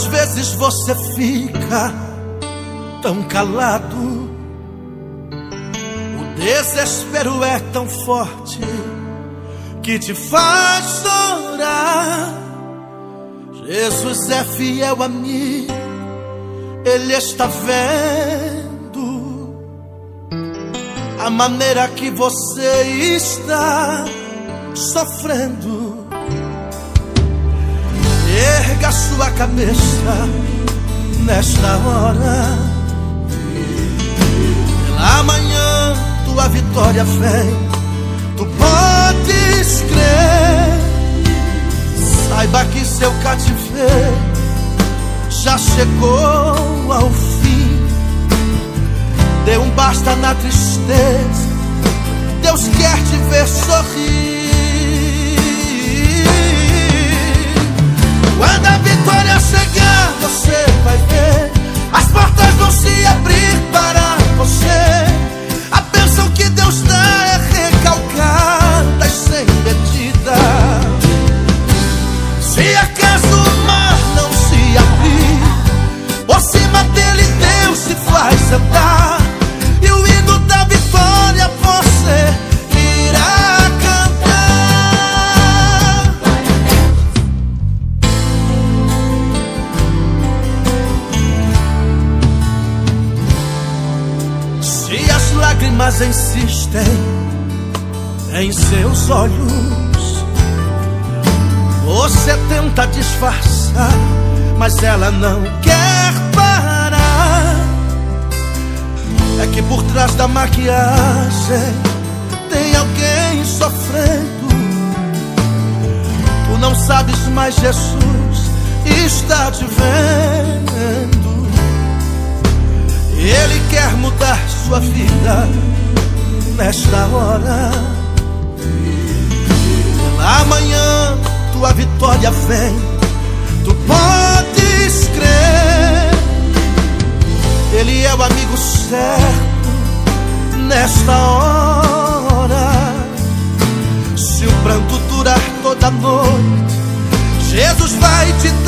Às vezes você fica tão calado, o desespero é tão forte que te faz chorar. Jesus é fiel a mim, Ele está vendo a maneira que você está sofrendo. Erga sua cabeça nesta hora, pela manhã tua vitória vem. Tu podes crer, saiba que seu cativeiro já chegou ao fim. Dê um basta na tristeza, Deus quer te ver sorrir. Quando a vitória chegar, você vai ver as portas vão se abrir para você. A bênção que Deus dá é recalcada e sem medida. Se acaso o mar não se abrir, por cima dele Deus se faz andar. E o hino da vitória você irá cantar. Se as lágrimas insistem em seus olhos, você tenta disfarçar, mas ela não quer parar. É que por trás da maquiagem tem alguém sofrendo. Tu não sabes, mas Jesus está te vendo. Ele quer mudar sua vida nesta hora. Pela manhã tua vitória vem. Tu podes crer, Ele é o amigo certo nesta hora. Se o pranto durar toda a noite, Jesus vai te